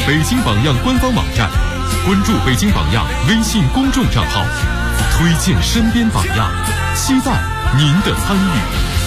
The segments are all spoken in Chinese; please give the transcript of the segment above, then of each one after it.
北京榜样官方网站，关注北京榜样微信公众账号，推荐身边榜样，期待您的参与。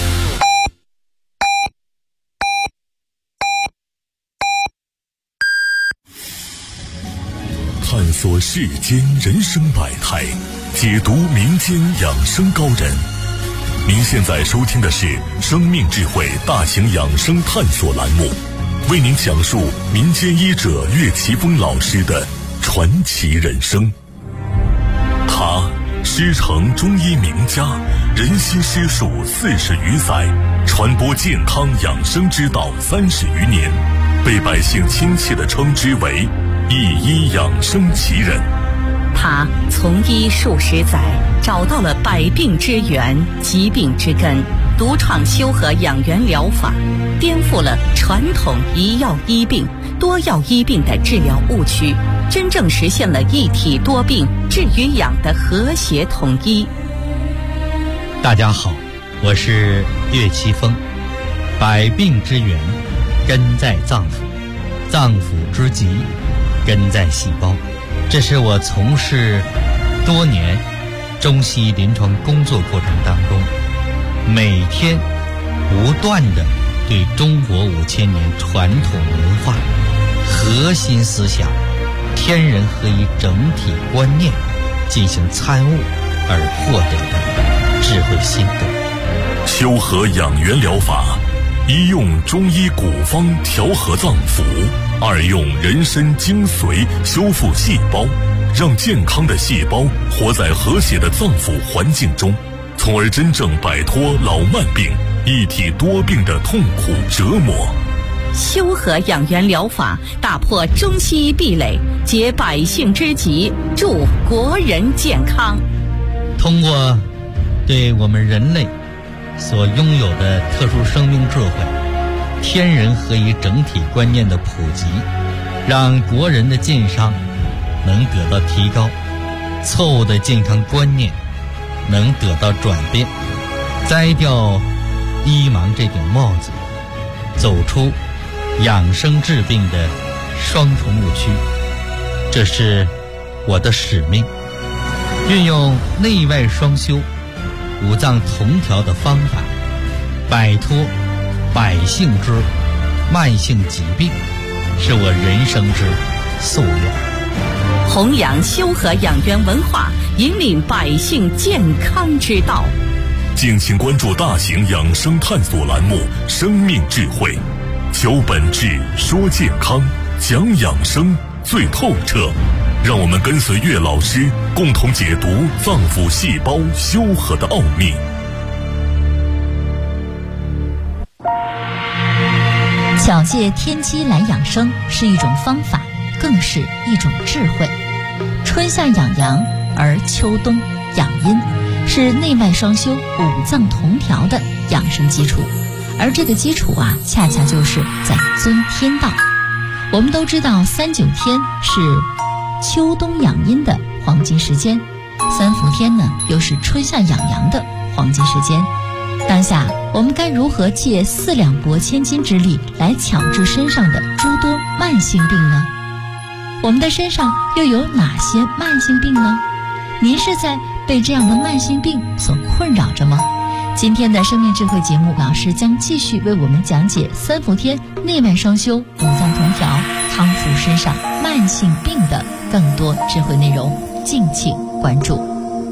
探索世间人生百态，解读民间养生高人。您现在收听的是生命智慧大型养生探索栏目，为您讲述民间医者岳奇峰老师的传奇人生。他师承中医名家，人心师术40余载，传播健康养生之道30余年，被百姓亲切地称之为一医养生奇人。 他从医数十载，找到了百病之源、疾病之根，独创修和养元疗法，颠覆了传统一药医病、多药医病的治疗误区，真正实现了一体多病、治与养的和谐统一。 大家好，我是岳奇峰。百病之源根在脏腑，脏腑之疾根在细胞。这是我从事多年中西医临床工作过程当中，每天不断地对中国5000年传统文化核心思想天人合一整体观念进行参悟而获得的智慧心得。 修和养元疗法，一用中医古方调和脏腑，二用人参精髓修复细胞，让健康的细胞活在和谐的脏腑环境中，从而真正摆脱老慢病、一体多病的痛苦折磨。 修和养元疗法打破中西医壁垒，解百姓之急，助国人健康。 通过对我们人类所拥有的特殊生命智慧、天人合一整体观念的普及，让国人的健康能得到提高，错误的健康观念能得到转变，摘掉医盲这顶帽子，走出养生治病的双重误区。这是我的使命，运用内外双修、五脏同调的方法，摆脱百姓之慢性疾病，是我人生之夙愿。 弘扬修和养元文化，引领百姓健康之道。 敬请关注大型养生探索栏目《生命智慧》，求本质，说健康，讲养生最透彻。让我们跟随岳老师，共同解读脏腑细胞修和的奥秘。 巧借天机来养生是一种方法，更是一种智慧。春夏养阳，而秋冬养阴，是内外双修、五脏同调的养生基础。而这个基础恰恰就是在遵天道。我们都知道39天是秋冬养阴的黄金时间，3伏天呢又是春夏养阳的黄金时间。当下我们该如何借4两拨千斤之力来巧治身上的诸多慢性病呢？我们的身上又有哪些慢性病呢？您是在被这样的慢性病所困扰着吗？今天的生命智慧节目，老师将继续为我们讲解3伏天内外双修、五脏同调，康复身上慢性病的更多智慧内容，敬请关注。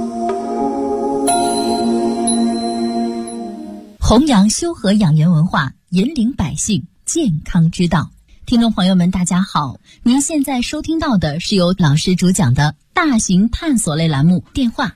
弘扬修和养元文化，引领百姓健康之道。听众朋友们大家好，您现在收听到的是由老师主讲的大型探索类栏目，电话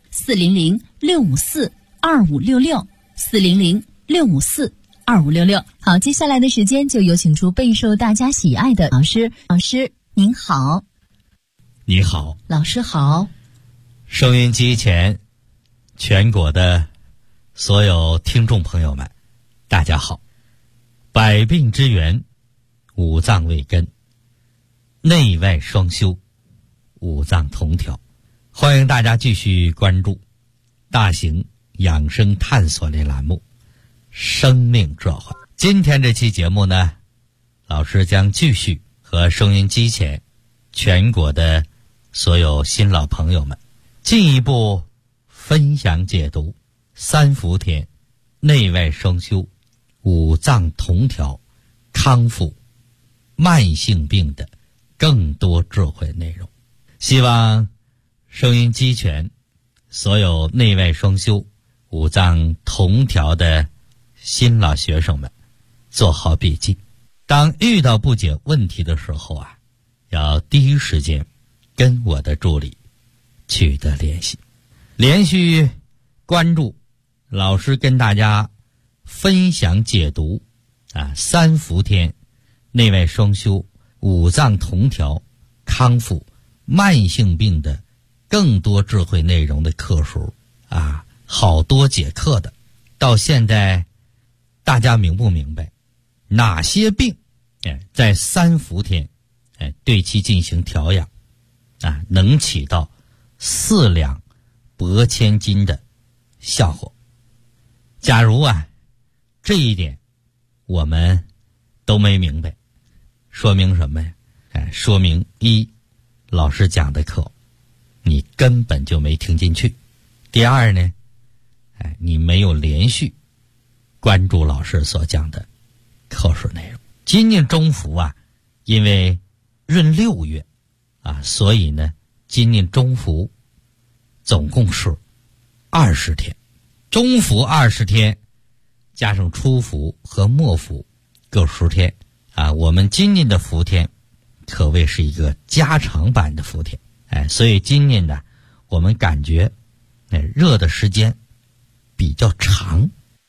400-654-2566 400-654-2566。好，接下来的时间就有请出备受大家喜爱的老师。老师您好。 你好。 老师好。 收音机前全国的所有听众朋友们大家好。百病之源，五脏为根，内外双修，五脏同调。欢迎大家继续关注大型养生探索类栏目生命智慧。今天这期节目呢，老师将继续和收音机前全国的所有新老朋友们，进一步分享解读三伏天内外双修、五脏同调、康复慢性病的更多智慧内容。希望收音机前所有内外双修、五脏同调的新老学生们做好笔记。当遇到不解问题的时候啊，要第一时间跟我的助理取得联系。连续关注老师跟大家分享解读三伏天内外双修、五脏同调、康复慢性病的更多智慧内容的课数好多节课的。到现在大家明不明白哪些病在三伏天对其进行调养能起到4两拨千斤的效果？假如这一点我们都没明白，说明什么呀？说明一，老师讲的课你根本就没听进去；第二呢，你没有连续关注老师所讲的课时内容。今年中伏因为闰6月所以呢，今年中伏总共是20天，中伏20天，加上初伏和末伏各10天我们今年的伏天可谓是一个加长版的伏天。所以今年呢，我们感觉热的时间比较长，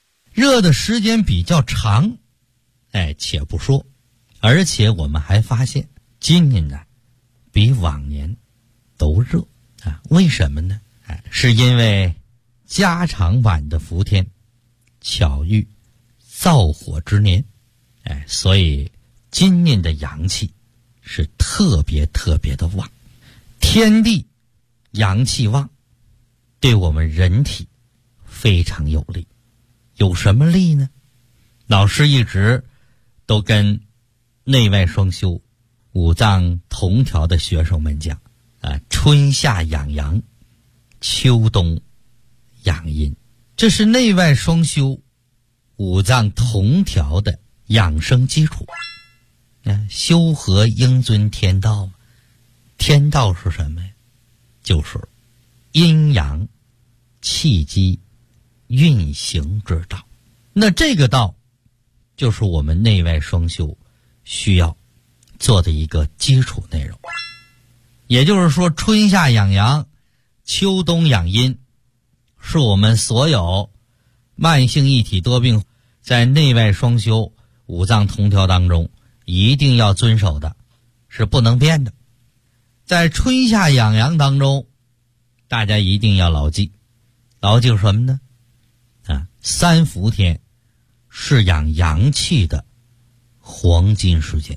且不说，而且我们还发现今年呢比往年都热为什么呢？是因为加长版的伏天巧遇燥火之年，所以今年的阳气是特别的旺。天地阳气旺，对我们人体非常有利。有什么利呢？老师一直都跟内外双修、五脏同调的学生们讲春夏养阳，秋冬养阴，这是内外双修、五脏同调的养生基础。修和应遵天道，天道是什么呀？就是阴阳气机运行之道。那这个道就是我们内外双修需要做的一个基础内容。也就是说，春夏养阳，秋冬养阴，是我们所有慢性一体多病在内外双修、五脏同调当中一定要遵守的，是不能变的。在春夏养阳当中，大家一定要牢记什么呢？三伏天是养阳气的黄金时间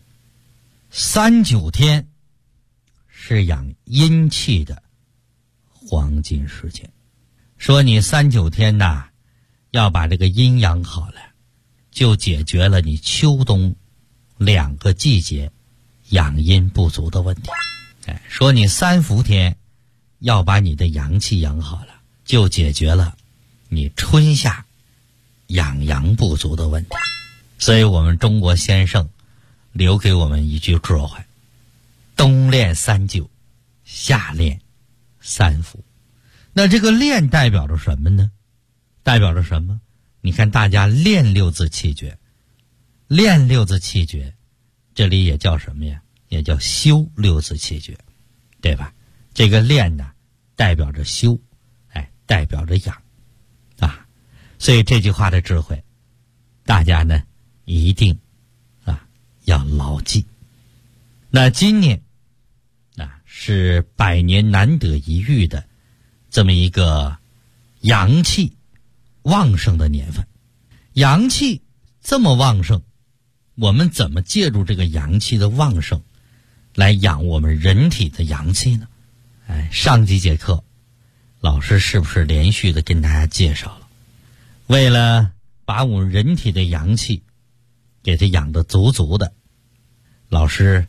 ，39天是养阴气的黄金时间。说你39天要把这个阴阳好了，就解决了你秋冬2个季节养阴不足的问题。说你三伏天要把你的阳气养好了，就解决了你春夏养阳不足的问题。所以我们中国先生留给我们一句智慧：冬练39，夏练3伏。那这个练代表着什么呢？代表着什么？你看大家练6字气诀，练6字气诀，这里也叫什么呀？也叫修6字气诀，对吧？这个练呢，代表着修，代表着养所以这句话的智慧，大家呢一定要牢记。那今年是100年难得一遇的这么一个阳气旺盛的年份。阳气这么旺盛，我们怎么借助这个阳气的旺盛来养我们人体的阳气呢？上几节课老师是不是连续的跟大家介绍了，为了把我们人体的阳气给它养得足足的，老师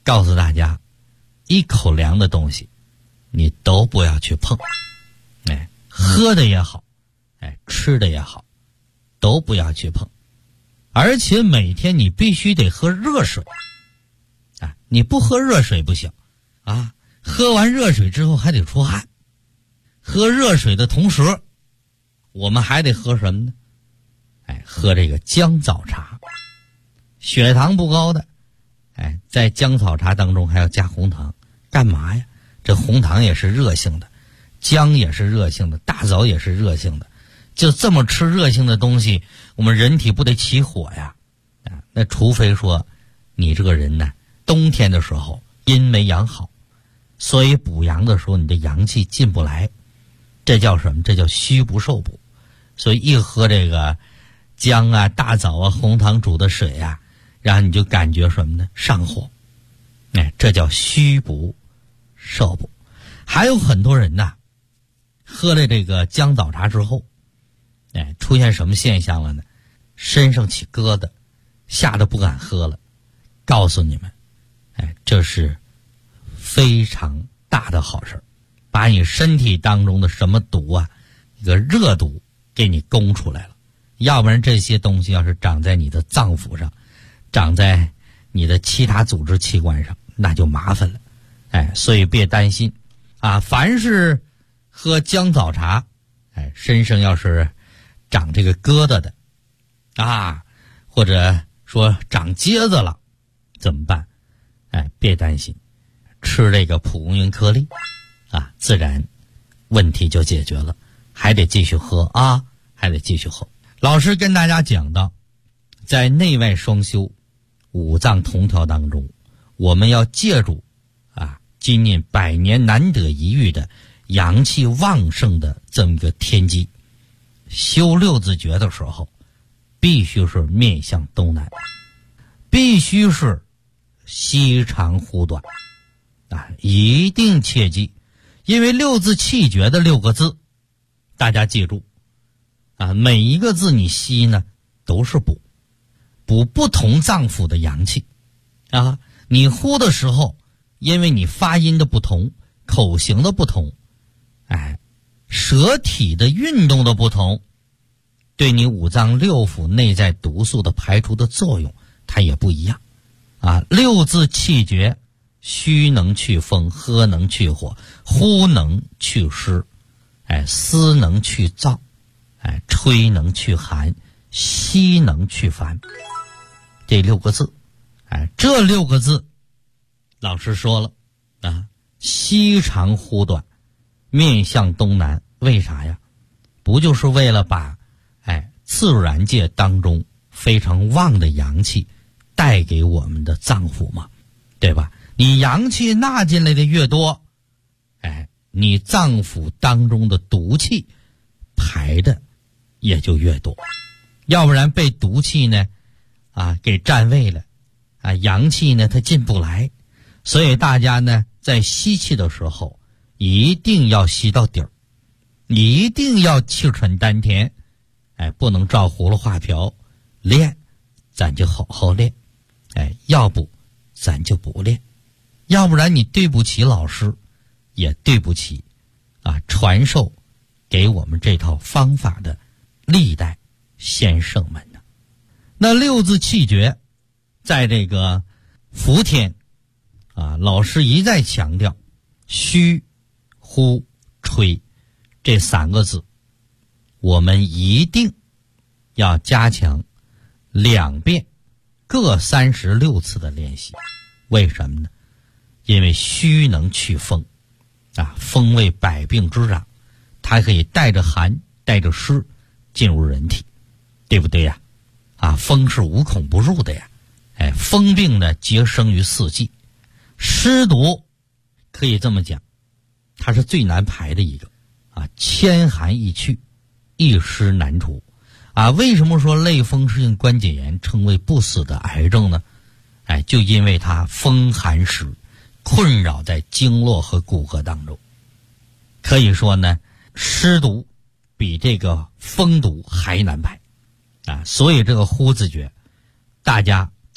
告诉大家，一口凉的东西你都不要去碰，喝的也好，吃的也好，都不要去碰。而且每天你必须得喝热水你不喝热水不行喝完热水之后还得出汗。喝热水的同时，我们还得喝什么呢？喝这个姜枣茶。血糖不高的在姜枣茶当中还要加红糖，干嘛呀？这红糖也是热性的，姜也是热性的，大枣也是热性的，就这么吃热性的东西，我们人体不得起火呀？那除非说你这个人呢，冬天的时候阴没养好，所以补阳的时候你的阳气进不来，这叫什么？这叫虚不受补。所以一喝这个姜大枣红糖煮的水然后你就感觉什么呢？上火。这叫虚不受补。还有很多人喝了这个姜枣茶之后出现什么现象了呢？身上起疙瘩，吓得不敢喝了。告诉你们这是非常大的好事，把你身体当中的什么毒一个热毒给你攻出来了。要不然这些东西要是长在你的脏腑上，长在你的其他组织器官上，那就麻烦了。所以别担心凡是喝姜枣茶身上要是长这个疙瘩的或者说长疖子了怎么办？别担心，吃这个蒲公英颗粒自然问题就解决了。还得继续喝还得继续喝。老师跟大家讲到，在内外双修五脏同调当中，我们要借助今年100年难得一遇的阳气旺盛的这么一个天机，修六字诀的时候必须是面向东南，必须是西长呼短一定切记。因为六字气诀的6个字，大家记住每一个字你吸呢都是补不同脏腑的阳气你呼的时候，因为你发音的不同，口型的不同舌体的运动的不同，对你五脏六腑内在毒素的排除的作用它也不一样六字气诀，虚能去风，喝能去火，呼能去湿思能去燥吹能去寒，吸能去烦。这6个字这6个字老师说了西长呼短，面向东南，为啥呀？不就是为了把自然界当中非常旺的阳气带给我们的脏腑吗？对吧？你阳气纳进来的越多你脏腑当中的毒气排的也就越多，要不然被毒气呢给占位了阳气呢它进不来。所以大家呢在吸气的时候一定要吸到底儿，一定要气沉丹田不能照葫芦画瓢练，咱就好好练要不咱就不练，要不然你对不起老师，也对不起传授给我们这套方法的历代先生们呢。那6字气诀在这个伏天老师一再强调虚呼吹这3个字，我们一定要加强2遍各36次的练习。为什么呢？因为虚能去风风为百病之长，它可以带着寒带着湿进入人体，对不对呀？风是无孔不入的呀风病呢皆生于四季，湿毒可以这么讲，它是最难排的一个千寒易去，一湿难除为什么说类风湿性关节炎称为不死的癌症呢？就因为它风寒湿困扰在经络和骨骼当中。可以说呢，湿毒比这个风毒还难排所以这个呼字诀大家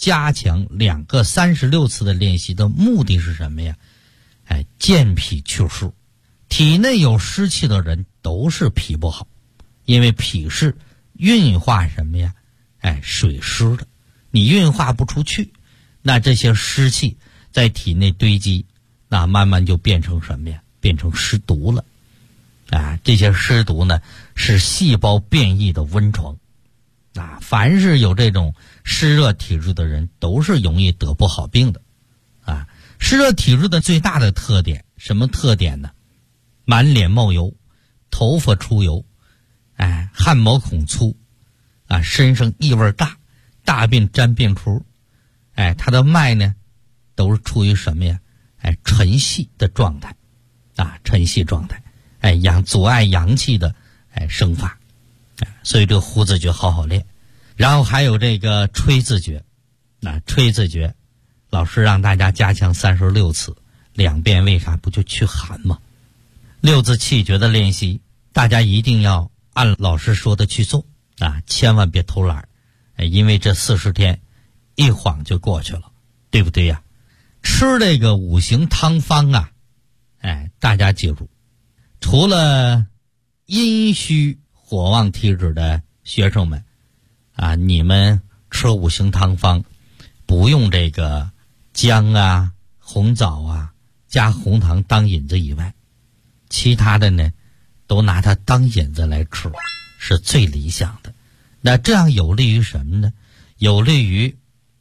加强2个36次的练习的目的是什么呀？健脾祛湿。体内有湿气的人都是脾不好，因为脾是运化什么呀？水湿的，你运化不出去，那这些湿气在体内堆积，那慢慢就变成什么呀？变成湿毒了。这些湿毒呢，是细胞变异的温床。凡是有这种湿热体质的人，都是容易得不好病的。湿热体质的最大的特点，什么特点呢？满脸冒油，头发出油，汗毛孔粗，身上异味大，大便沾便出，他的脉呢，都是处于什么呀？沉细的状态，沉细状态，阻碍阳气的生发，所以这个呼字诀好练。然后还有这个吹字诀，吹字诀，老师让大家加强36次，2遍为啥不就驱寒吗？6字气诀的练习，大家一定要按老师说的去做千万别偷懒，因为这40天一晃就过去了，对不对呀？吃这个5行汤方大家记住，除了阴虚火旺体质的学生们你们吃5行汤方不用这个姜红枣加红糖当引子以外，其他的呢都拿它当引子来吃，是最理想的。那这样有利于什么呢？有利于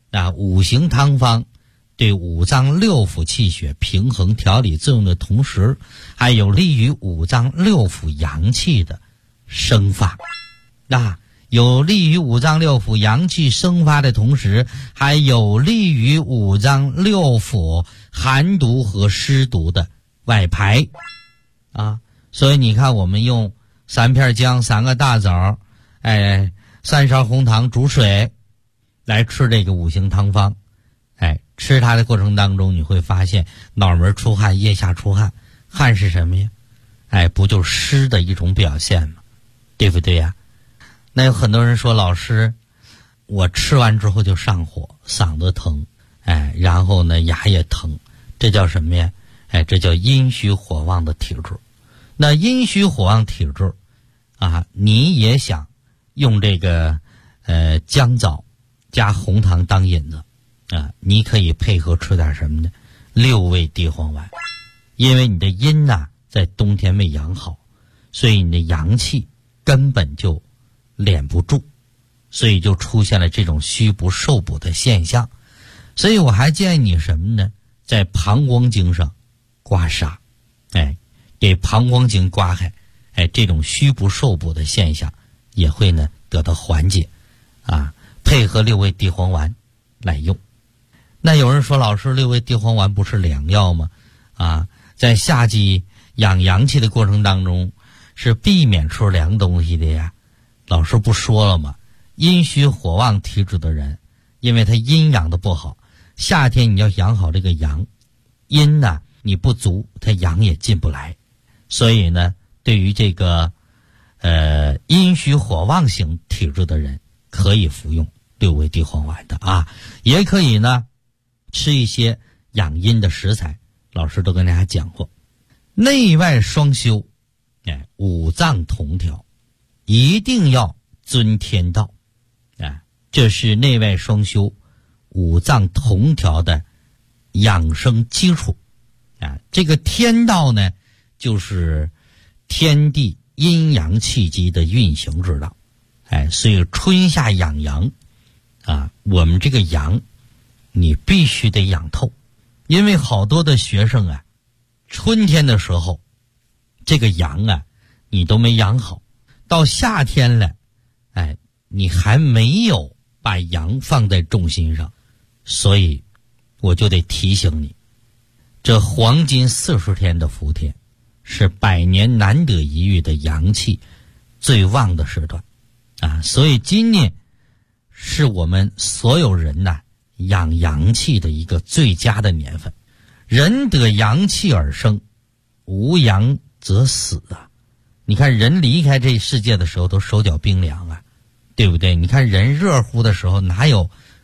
5行汤方对五脏六腑气血平衡调理作用的同时，还有利于五脏六腑阳气的生发。有利于五脏六腑阳气生发的同时，还有利于五脏六腑寒毒和湿毒的外排所以你看，我们用3片姜、3个大枣，3勺红糖煮水来吃这个5行汤方，吃它的过程当中，你会发现脑门出汗，腋下出汗。汗是什么呀？不就是湿的一种表现吗？对不对呀？那有很多人说，老师，我吃完之后就上火，嗓子疼，然后呢牙也疼，这叫什么呀？这叫阴虚火旺的体质。那阴虚火旺体质你也想用这个姜枣加红糖当引子你可以配合吃点什么呢？6味地黄丸。因为你的阴在冬天没养好，所以你的阳气根本就敛不住，所以就出现了这种虚不受补的现象。所以我还建议你什么呢？在膀胱经上刮痧，给膀胱经刮开，这种虚不受补的现象也会呢得到缓解配合6味地黄丸来用。那有人说，老师，6味地黄丸不是良药吗？在夏季养阳气的过程当中，是避免吃凉东西的呀。老师不说了吗？阴虚火旺体质的人，因为他阴养的不好，夏天你要养好这个阳，阴你不足，他阳也进不来。所以呢，对于这个阴虚火旺型体质的人，可以服用6味地黄丸的也可以呢吃一些养阴的食材。老师都跟大家讲过，内外双修，五脏同调，一定要遵天道，这是内外双修、五脏同调的养生基础。这个天道呢，就是天地阴阳气机的运行之道。所以春夏养阳我们这个阳，你必须得养透。因为好多的学生春天的时候这个阳你都没养好，到夏天了你还没有把阳放在重心上，所以我就得提醒你，这黄金40天的伏天是100年难得一遇的阳气最旺的时段所以今年是我们所有人养阳气的一个最佳的年份。人得阳气而生，无阳则死你看人离开这世界的时候都手脚冰凉对不对？你看人热乎的时候哪有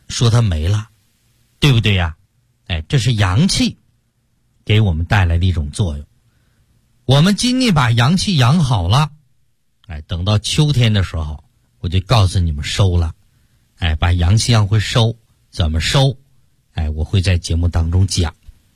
说它没了，对不对呀？这是阳气给我们带来的一种作用。我们今年把阳气养好了，等到秋天的时候，我就告诉你们收了，把阳气养回收，怎么收？我会在节目当中讲，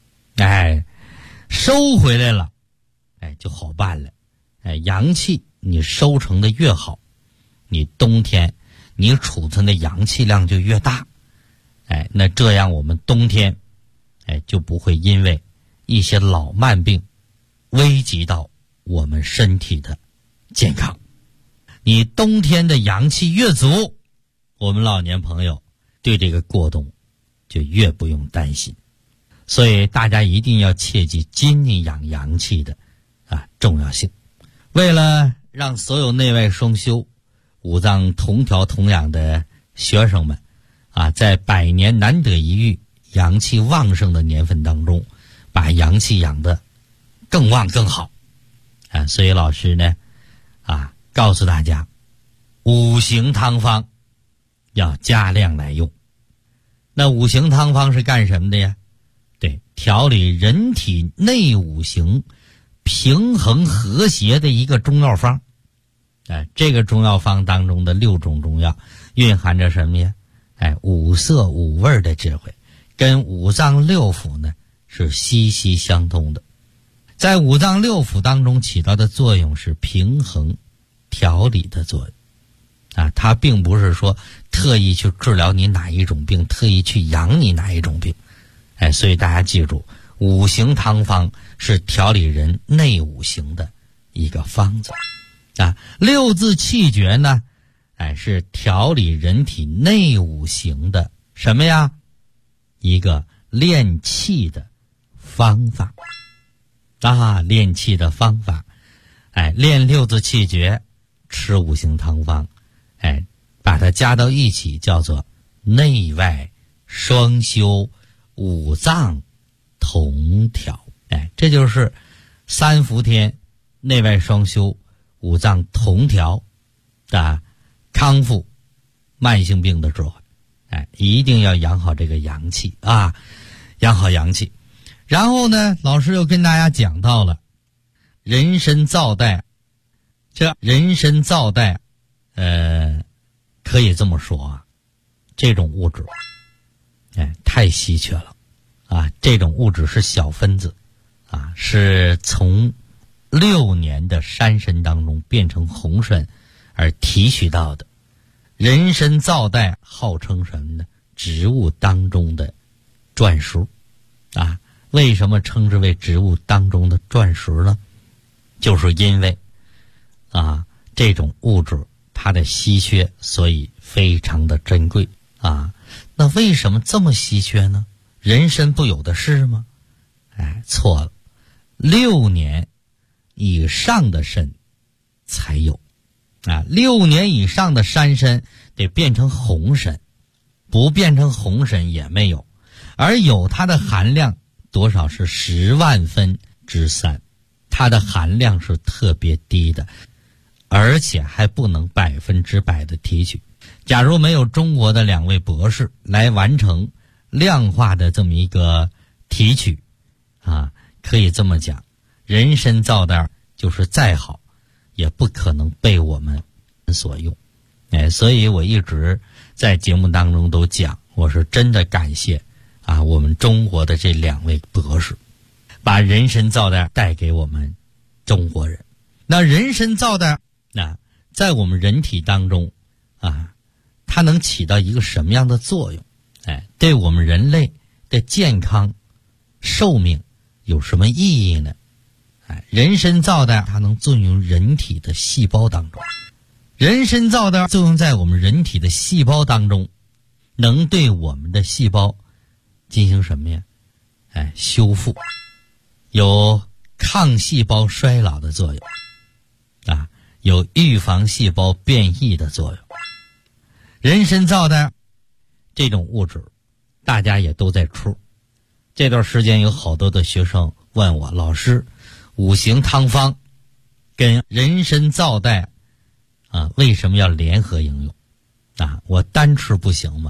收回来了，就好办了。阳气你收成的越好，你冬天你储存的阳气量就越大，那这样我们冬天，就不会因为一些老慢病危及到我们身体的健康。你冬天的阳气越足，我们老年朋友对这个过冬就越不用担心。所以大家一定要切记今年养阳气的重要性。为了让所有内外双修、五脏同调同养的学生们在百年难得一遇、阳气旺盛的年份当中，把阳气养得更旺更好所以老师呢告诉大家，五行汤方要加量来用。那五行汤方是干什么的呀？对，调理人体内五行平衡和谐的一个中药方。这个中药方当中的6种中药蕴含着什么呀？五色五味的智慧，跟五脏六腑呢是息息相通的。在五脏六腑当中起到的作用是平衡调理的作用它并不是说特意去治疗你哪一种病，特意去养你哪一种病。所以大家记住，五行汤方是调理人内五行的一个方子6字气诀呢是调理人体内五行的什么呀？一个练气的方法练气的方法练6字气诀，吃五行汤方把它加到一起，叫做内外双修，五脏同调这就是3伏天内外双修，五脏同调的康复慢性病的智慧。一定要养好这个阳气养好阳气。然后呢，老师又跟大家讲到了人参皂苷。这人参皂苷可以这么说这种物质太稀缺了这种物质是小分子是从6年的山参当中变成红参而提取到的。人参皂苷号称什么呢？植物当中的钻石为什么称之为植物当中的钻石呢？就是因为这种物质它的稀缺，所以非常的珍贵那为什么这么稀缺呢？人参不有的是吗？错了，6年以上的参才有6年以上的山参得变成红参，不变成红参也没有。而有它的含量多少是10万分之3，它的含量是特别低的，而且还不能100%的提取。假如没有中国的2位博士来完成量化的这么一个提取可以这么讲，人参皂苷就是再好也不可能被我们所用所以我一直在节目当中都讲，我是真的感谢我们中国的这2位博士把人参皂苷带给我们中国人。那人参皂苷在我们人体当中它能起到一个什么样的作用？对我们人类的健康寿命有什么意义呢？人参皂苷它能作用人体的细胞当中，人参皂苷作用在我们人体的细胞当中，能对我们的细胞进行什么呀？修复，有抗细胞衰老的作用有预防细胞变异的作用。人参皂苷这种物质大家也都在吃。这段时间有好多的学生问我，老师，五行汤方跟人参皂苷为什么要联合应用我单吃不行吗？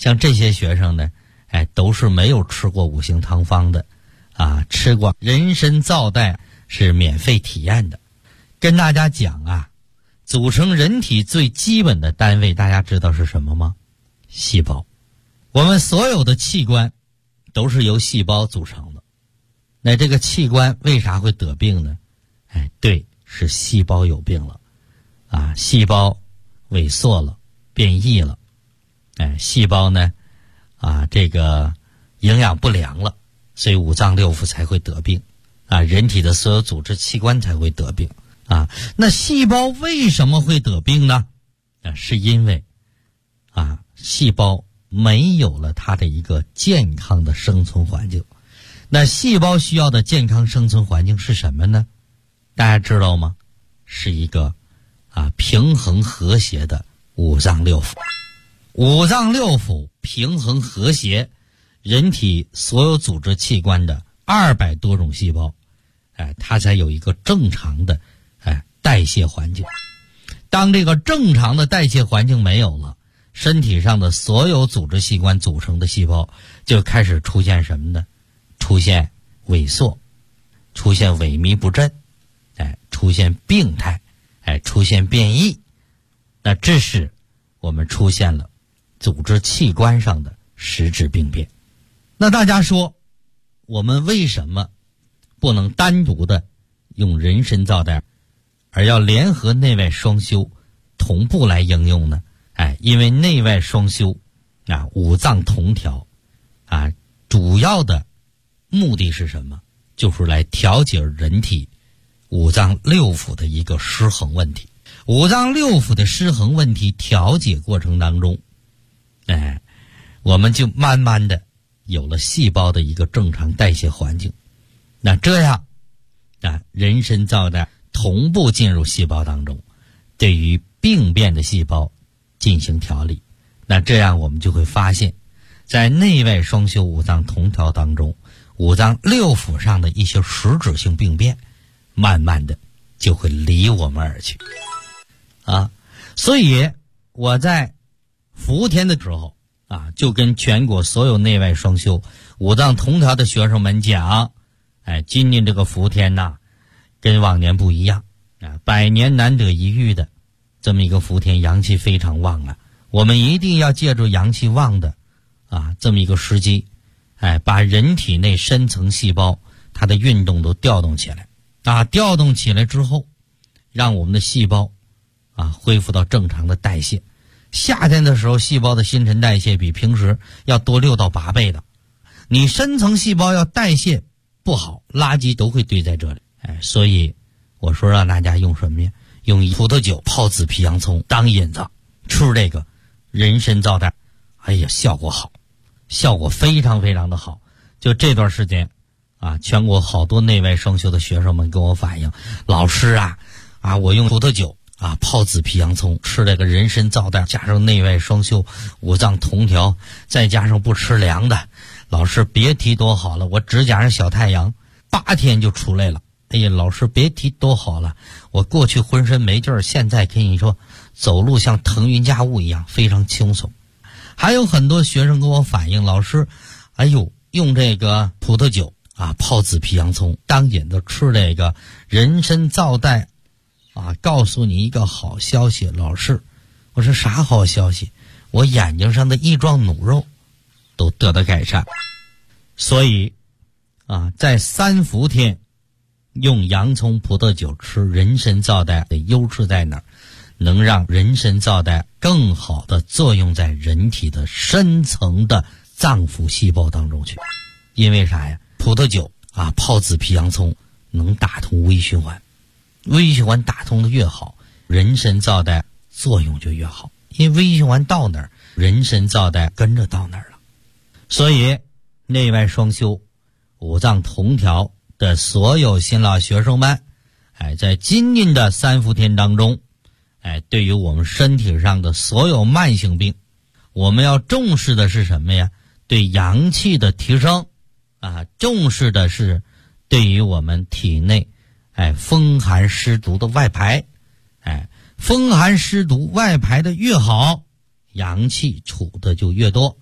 像这些学生呢，都是没有吃过五行汤方的，吃过人参皂带是免费体验的。跟大家讲啊，组成人体最基本的单位，大家知道是什么吗？细胞。我们所有的器官都是由细胞组成的。那这个器官为啥会得病呢？对，是细胞有病了，细胞萎缩了，变异了，细胞呢，这个营养不良了，所以五脏六腑才会得病，人体的所有组织器官才会得病，那细胞为什么会得病呢？是因为，细胞没有了它的一个健康的生存环境。那细胞需要的健康生存环境是什么呢？大家知道吗？是一个平衡和谐的五脏六腑。五脏六腑平衡和谐，人体所有组织器官的200多种细胞，它才有一个正常的代谢环境。当这个正常的代谢环境没有了，身体上的所有组织器官组成的细胞就开始出现什么呢？出现萎缩，出现萎靡不振，出现病态，出现变异。那这是我们出现了组织器官上的实质病变。那大家说，我们为什么不能单独的用人参皂带，而要联合内外双修同步来应用呢？因为内外双修五脏同调主要的目的是什么？就是来调节人体五脏六腑的一个失衡问题。五脏六腑的失衡问题调节过程当中，我们就慢慢的有了细胞的一个正常代谢环境。那这样人参皂带同步进入细胞当中，对于病变的细胞进行调理。那这样我们就会发现，在内外双修五脏同调当中，五脏六腑上的一些实质性病变慢慢的就会离我们而去所以我在伏天的时候就跟全国所有内外双修五脏同调的学生们讲，今年这个伏天跟往年不一样100年难得一遇的这么一个伏天，阳气非常旺我们一定要借助阳气旺的这么一个时机，把人体内深层细胞它的运动都调动起来调动起来之后，让我们的细胞恢复到正常的代谢。夏天的时候，细胞的新陈代谢比平时要多6到8倍的。你深层细胞要代谢不好，垃圾都会堆在这里。所以我说让大家用什么呀？用葡萄酒泡紫皮洋葱当引子，吃这个人参皂带，效果好，效果非常非常的好。就这段时间全国好多内外双修的学生们跟我反映，老师我用葡萄酒泡紫皮洋葱，吃这个人参皂带，加上内外双修五脏同调，再加上不吃凉的，老师别提多好了，我指甲上小太阳8天就出来了。老师别提多好了，我过去浑身没劲儿，现在跟你说走路像腾云驾雾一样，非常轻松。还有很多学生跟我反映，老师用这个葡萄酒泡紫皮洋葱当引子，吃这个人参皂带告诉你一个好消息，老师，我说啥好消息？我眼睛上的异状脓肉都得到改善。所以在3伏天用洋葱葡萄酒吃人参皂带的优势在哪儿？能让人参皂带更好的作用在人体的深层的脏腑细胞当中去。因为啥呀？葡萄酒泡紫皮洋葱能打通微循环，微循环打通的越好，人参皂带作用就越好。因为微循环到哪儿，人参皂带跟着到哪儿了。所以内外双修五脏同调的所有新老学生们，在今年的3伏天当中，对于我们身体上的所有慢性病，我们要重视的是什么呀？对阳气的提升重视的是对于我们体内风寒湿毒的外排。风寒湿毒外排的越好，阳气储的就越多，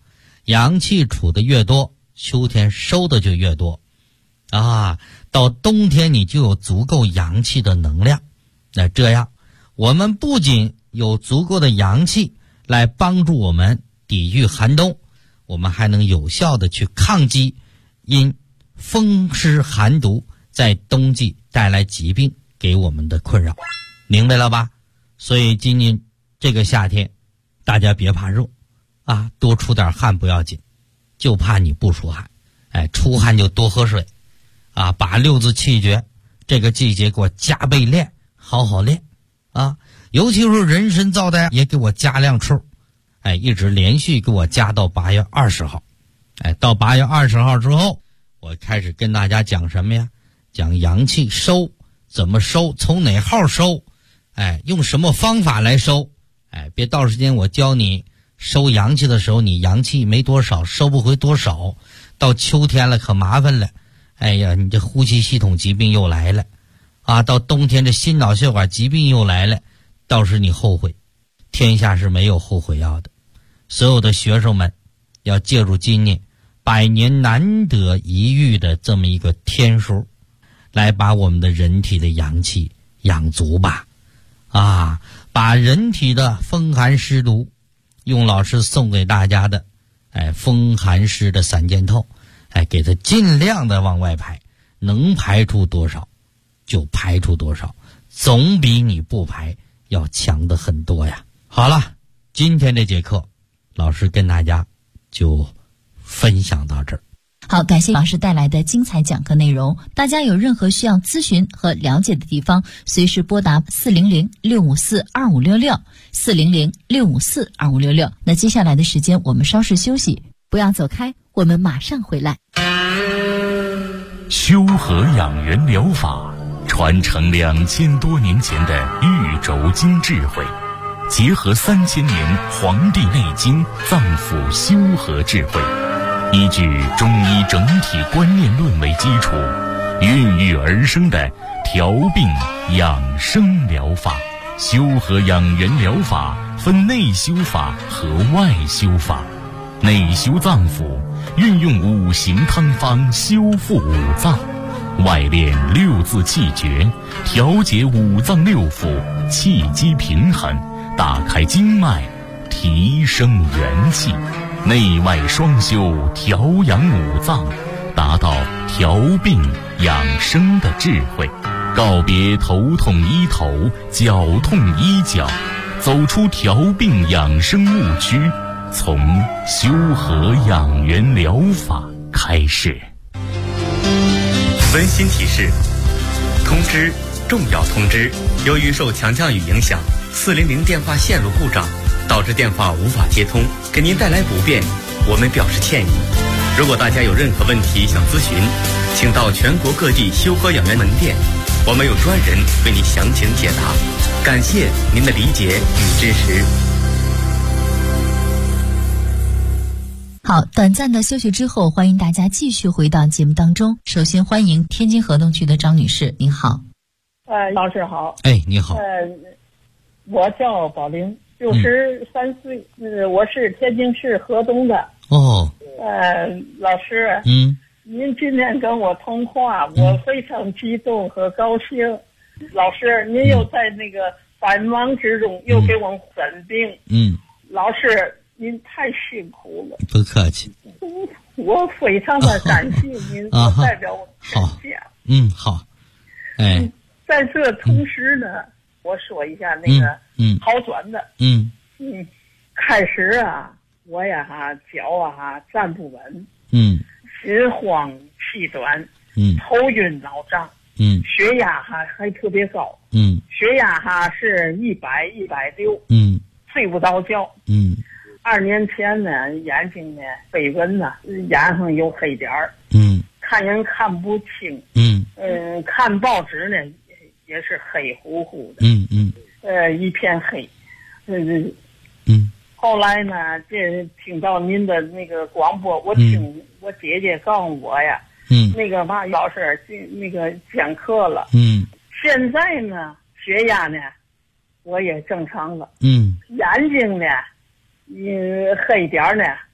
阳气储的越多，秋天收的就越多啊，到冬天你就有足够阳气的能量。那这样我们不仅有足够的阳气来帮助我们抵御寒冬，我们还能有效的去抗击因风湿寒毒在冬季带来疾病给我们的困扰，明白了吧？所以今年这个夏天大家别怕热啊，多出点汗不要紧，就怕你不出汗。出汗就多喝水啊，把六字气诀这个季节给我加倍练，好好练啊，尤其是人参皂苷也给我加量处，一直连续给我加到8月20号。到8月20号之后，我开始跟大家讲什么呀？讲阳气收，怎么收，从哪号收，用什么方法来收。别到时间我教你收阳气的时候，你阳气没多少，收不回多少，到秋天了可麻烦了。你这呼吸系统疾病又来了啊，到冬天这心脑血管疾病又来了，到时你后悔。天下是没有后悔药的。所有的学生们要借助今年100年难得一遇的这么一个天数，来把我们的人体的阳气养足吧。啊，把人体的风寒湿毒，用老师送给大家的风寒湿的3件套，给它尽量的往外排，能排出多少就排出多少，总比你不排要强的很多呀。好了，今天这节课老师跟大家就分享到这儿。 好，感谢老师带来的精彩讲课内容。大家有任何需要咨询和了解的地方，随时拨打400-654-2566 400-654-2566。那接下来的时间我们稍事休息，不要走开，我们马上回来。 修和养元疗法传承2000多年前的玉轴经智慧，结合3000年《黄帝内经》脏腑修和智慧，依据中医整体观念论为基础，孕育而生的调病养生疗法。修和养元疗法分内修法和外修法。内修脏腑，运用5行汤方修复五脏；外练6字气诀，调节五脏六腑，气机平衡，打开经脉，提升元气。内外双修，调养五脏，达到调病养生的智慧。告别头痛医头，脚痛医脚，走出调病养生误区，从修和养元疗法开始。 温馨提示：通知，重要通知！由于受强降雨影响，400电话线路故障，导致电话无法接通，给您带来不便，我们表示歉意。如果大家有任何问题想咨询，请到全国各地修和养元门店，我们有专人为您详情解答。感谢您的理解与支持。 好，短暂的休息之后，欢迎大家继续回到节目当中。首先欢迎天津河东区的张女士，您好。 老师好。 你好。 我叫宝玲，63岁，我是天津市河东的。 哦。 老师，您今天跟我通话，我非常激动和高兴。老师，您又在那个百忙之中又给我诊病。老师，您太辛苦了。 不客气。 我非常的感谢您，我代表我全家。 好。 在这同时呢，我说一下那个好转的。开始啊，我呀脚站不稳。心慌气短。头晕脑胀。血压还特别高。血压是100、160。睡不着觉。2年前呢，眼睛呢飞蚊呢，眼上有黑点儿。看人看不清。看报纸呢也是黑乎乎的。一片黑。后来呢，这听到您的那个广播，我听我姐姐告诉我呀，那个老师那个讲课了。现在呢，血压呢，我也正常了。眼睛呢，黑点呢，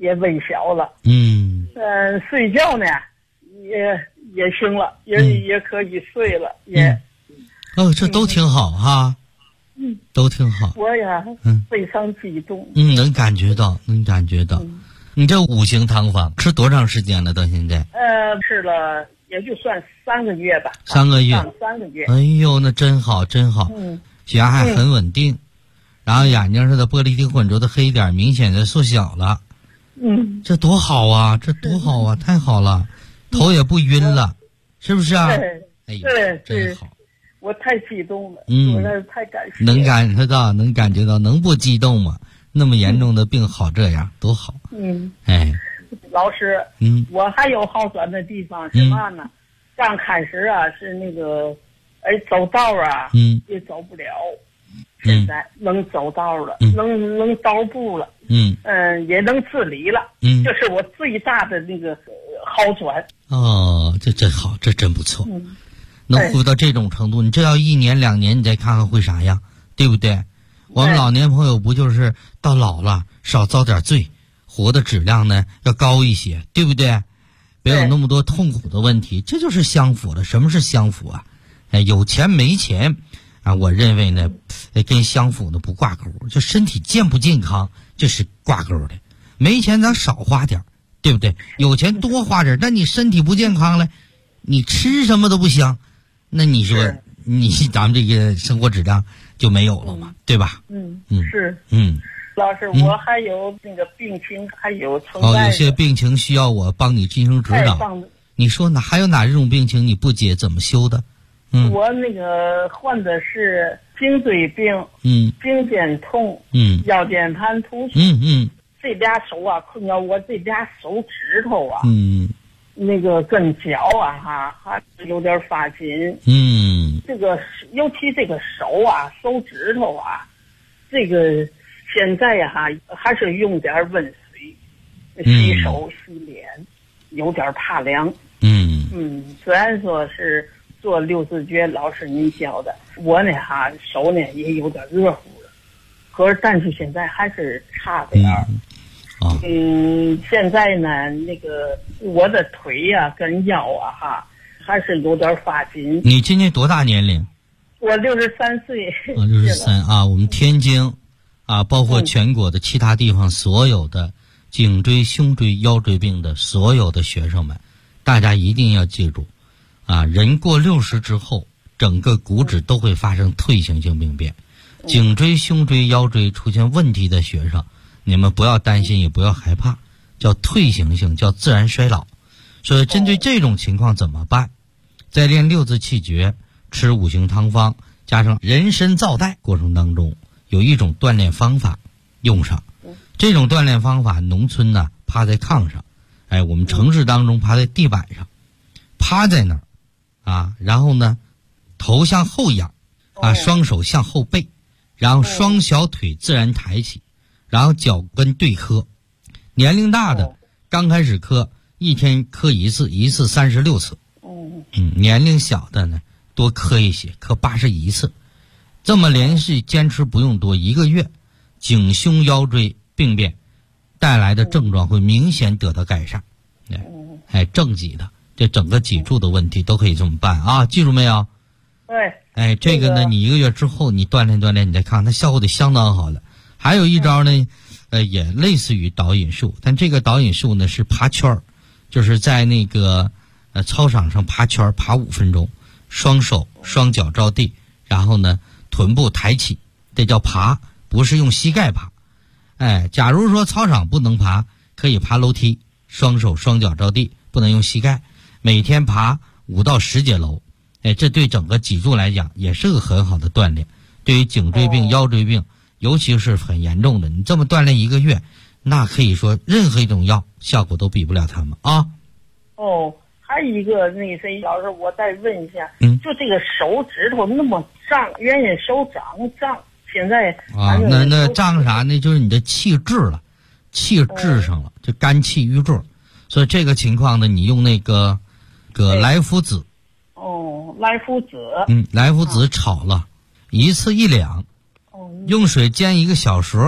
也微小了。睡觉呢也行了，也可以睡了， 这都挺好哈。都挺好。 我呀，非常激动。 能感觉到。你这五行汤方吃多长时间了？到现在？ 吃了也就算3个月吧。 3个月。 3个月。 哎呦，那真好。血压还很稳定，然后眼睛上的玻璃体混浊的黑点明显的缩小了。这多好啊！太好了，头也不晕了，是不是啊？哎呦，真好。 我太激动了，我那太感谢。 能感觉到，能不激动吗？那么严重的病好这样，多好。 老师，我还有好转的地方是嘛呢？刚开始啊是那个，走道啊，也走不了，现在能走道了，能踱步了，也能自理了，这是我最大的那个好转。 这真好，这真不错。能活到这种程度，你这要1年2年，你再看看会啥样，对不对？我们老年朋友不就是到老了少遭点罪，活的质量呢要高一些，对不对？别有那么多痛苦的问题，这就是相符了。什么是相符啊？有钱没钱啊？我认为呢，跟相符呢不挂钩，就身体健不健康这是挂钩的。没钱咱少花点，对不对？有钱多花点，但你身体不健康了，你吃什么都不香。那你说咱们这个生活质量就没有了嘛，对吧？ 是。老师，我还有那个病情，还有存在有些病情需要我帮你进行指导。你说还有哪种病情你不解怎么修的？ 我那个患的是颈椎病，颈肩痛，腰间盘突出，这俩手啊困扰我，这俩手指头啊，那个跟脚啊还有点发紧，这个尤其这个手啊手指头啊，这个现在还是用点温水洗手洗脸，有点怕凉。虽然说是做六字诀，老师您教的，我呢手呢也有点热乎了，可是但是现在还是差点儿。现在呢，那个我的腿呀跟腰还是有点发紧。 你今年多大年龄？ 我63岁。 63啊，我们天津包括全国的其他地方所有的颈椎、胸椎、腰椎病的所有的学生们，大家一定要记住人过60之后，整个骨质都会发生退行性病变。颈椎、胸椎、腰椎出现问题的学生，你们不要担心，也不要害怕，叫退行性，叫自然衰老。所以针对这种情况怎么办？在练六字气诀，吃五行汤方，加上人参皂带过程当中，有一种锻炼方法用上。这种锻炼方法，农村呢趴在炕上，我们城市当中趴在地板上，趴在那儿然后呢头向后仰双手向后背，然后双小腿自然抬起，然后脚跟对磕。年龄大的刚开始磕，一天磕一次，一次36次。年龄小的呢多磕一些，磕81次。这么连续坚持不用多1个月，颈胸腰椎病变带来的症状会明显得到改善。正脊的这整个脊柱的问题都可以这么办记住没有？ 对。 这个呢，你1个月之后你锻炼锻炼，你再看它效果得相当好了。还有一招呢，也类似于导引术，但这个导引术呢是爬圈儿，就是在那个操场上爬圈儿，爬5分钟，双手双脚着地，然后呢臀部抬起，这叫爬，不是用膝盖爬。假如说操场不能爬，可以爬楼梯，双手双脚着地，不能用膝盖，每天爬5到10节楼。这对整个脊柱来讲也是个很好的锻炼。对于颈椎病、腰椎病，尤其是很严重的，你这么锻炼1个月，那可以说任何一种药效果都比不了他们还有一个那谁老师，我再问一下，就这个手指头那么胀，原先手胀，现在那胀啥呢？就是你的气滞了，气滞上了，就肝气郁滞。所以这个情况呢，你用那个莱菔子。 莱菔子。 莱菔子炒了，1次1两，用水煎1个小时，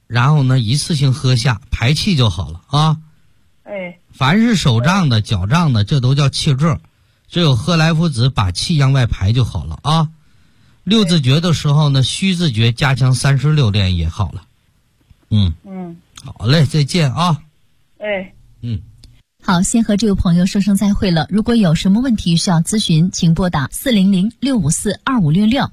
然后呢一次性喝下，排气就好了啊。 哎， 凡是手胀的、脚胀的，这都叫气滞，只有喝莱菔子把气向外排就好了啊。六字诀的时候呢，虚字诀加强36练也好了。好嘞，再见啊。 哎， 好，先和这位朋友说声再会了。如果有什么问题需要咨询，请拨打400-654-2566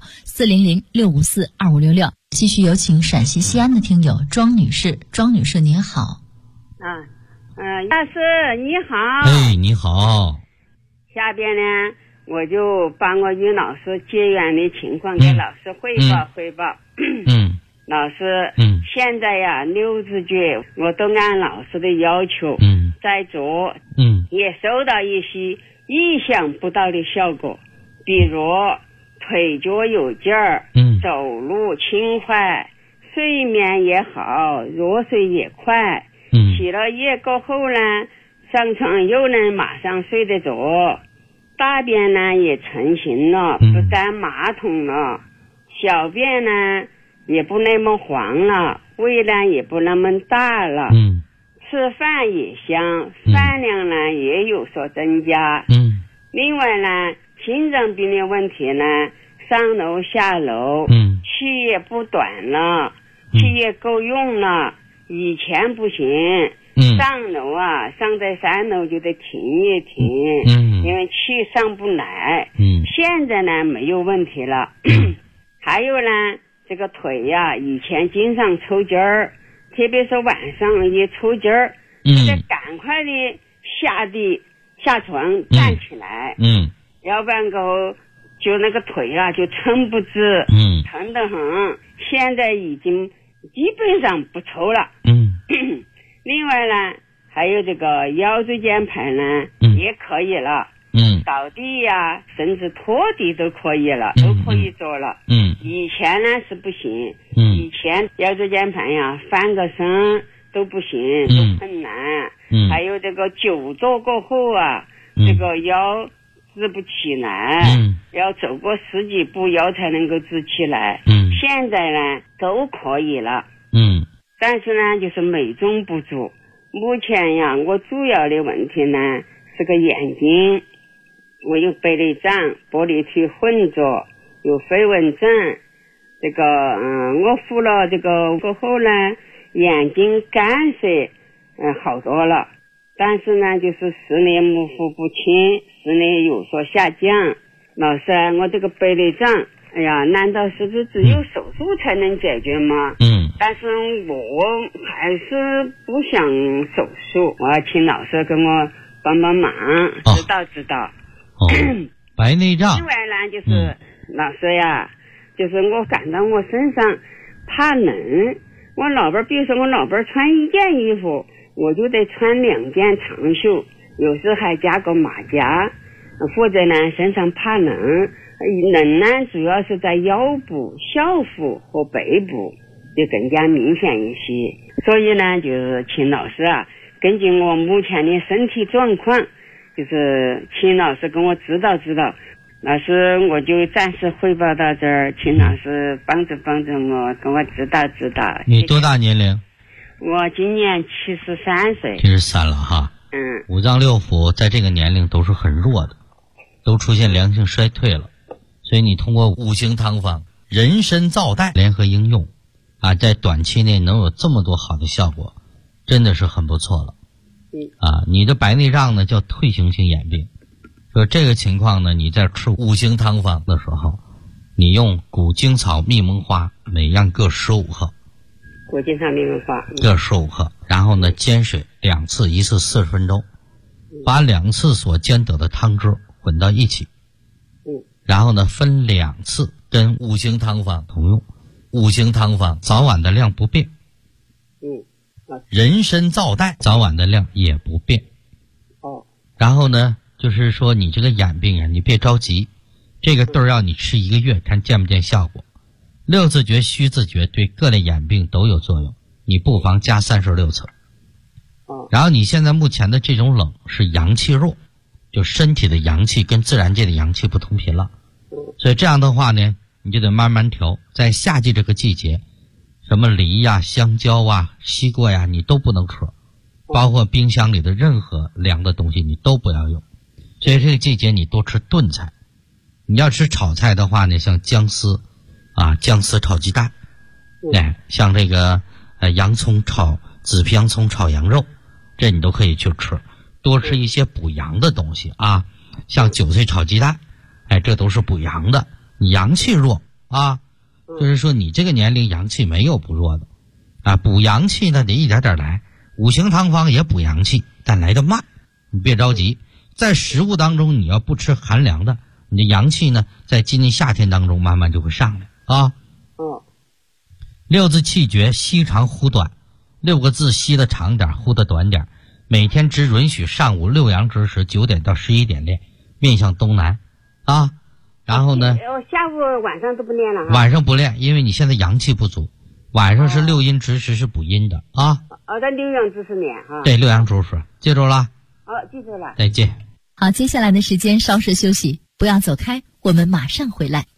400-654-2566。继续有请陕西西安的听友庄女士。庄女士您好。 老师你好。 哎，你好。 下边呢，我就把我与老师结缘的情况给老师汇报。老师，现在呀，六字诀我都按老师的要求在做，也收到一些意想不到的效果，比如腿脚有劲儿，走路轻快，睡眠也好，入睡也快，起了夜过后呢，上床又能马上睡得着，大便呢也成型了，不沾马桶了，小便呢也不那么黄了，胃呢也不那么大了，吃饭也香，饭量呢也有所增加。另外呢，心脏病的问题呢，上楼下楼，气也不短了，气也够用了，以前不行。上楼啊，上在3楼就得停一停，因为气上不来。现在呢没有问题了。还有呢，这个腿呀，以前经常抽筋儿，特别是晚上一抽筋儿，得赶快的下床站起来，要不然就那个腿啊就撑不直，疼得很。现在已经基本上不抽了。另外呢，还有这个腰椎间盘呢，也可以了。倒地呀，甚至拖地都可以了，都可以做了。以前呢是不行，以前腰椎间盘呀翻个身都不行，都很难。还有这个久坐过后啊，这个腰直不起来，要走过10几步腰才能够直起来。现在呢都可以了。但是呢就是美中不足。目前呀，我主要的问题呢是个眼睛，我有白内障、玻璃体混浊，有飞蚊症。这个我服了这个过后呢，眼睛干涩好多了，但是呢就是视力模糊不清，视力有所下降。老师，我这个白内障，哎呀，难道是不是只有手术才能解决吗？但是我还是不想手术，我要请老师跟我帮帮忙，指导。 白内障。 另外呢，就是老师呀，就是我感到我身上怕冷，我老伴，比如说我老伴穿1件衣服，我就得穿2件长袖，有时还加个马甲，或者呢身上怕冷。冷呢主要是在腰部、小腹和背部就更加明显一些。所以呢就是请老师啊，根据我目前的身体状况，就是请老师跟我指导。老师，我就暂时汇报到这儿，请老师帮助我，跟我指导。 你多大年龄？ 我今年73岁。 73了哈。五脏六腑在这个年龄都是很弱的，都出现良性衰退了。所以你通过五行汤方人参皂苷联合应用啊，在短期内能有这么多好的效果，真的是很不错了。你的白内障呢叫退行性眼病，说这个情况呢，你在吃五行汤方的时候，你用古精草、蜜蒙花每样各15克， 古精草、蜜蒙花各15克，然后呢煎水2次，一次40分钟，把2次所煎得的汤汁混到一起，然后呢分2次跟五行汤方同用。五行汤方早晚的量不变，人参皂苷早晚的量也不变。然后呢就是说你这个眼病啊，你别着急，这个豆要你吃1个月看见不见效果。六字诀、虚字诀对各类眼病都有作用，你不妨加36次。然后你现在目前的这种冷是阳气弱，就身体的阳气跟自然界的阳气不同频了，所以这样的话呢，你就得慢慢调。在夏季这个季节， 什么梨呀、香蕉啊、西瓜呀，你都不能嗑，包括冰箱里的任何凉的东西你都不要用。所以这个季节你多吃炖菜。你要吃炒菜的话呢，像姜丝炒鸡蛋，像这个洋葱炒紫皮洋葱炒羊肉，这你都可以去吃。多吃一些补阳的东西啊，像韭菜炒鸡蛋，这都是补阳的。你阳气弱啊，就是说你这个年龄阳气没有不弱的啊，补阳气呢得一点点来。五行汤方也补阳气，但来得慢，你别着急。在食物当中你要不吃寒凉的，你的阳气呢在今年夏天当中慢慢就会上来啊。六字气诀，吸长呼短，6个字，吸的长点，呼的短点。每天只允许上午6阳之时9点到11点练，面向东南啊。然后呢， 下午晚上都不练了。 晚上不练，因为你现在阳气不足。晚上是6阴之时，是补阴的啊。 在6阳之时练哈。 对，6阳之时，记住了。 记住了。 再见。 好，接下来的时间稍事休息，不要走开，我们马上回来。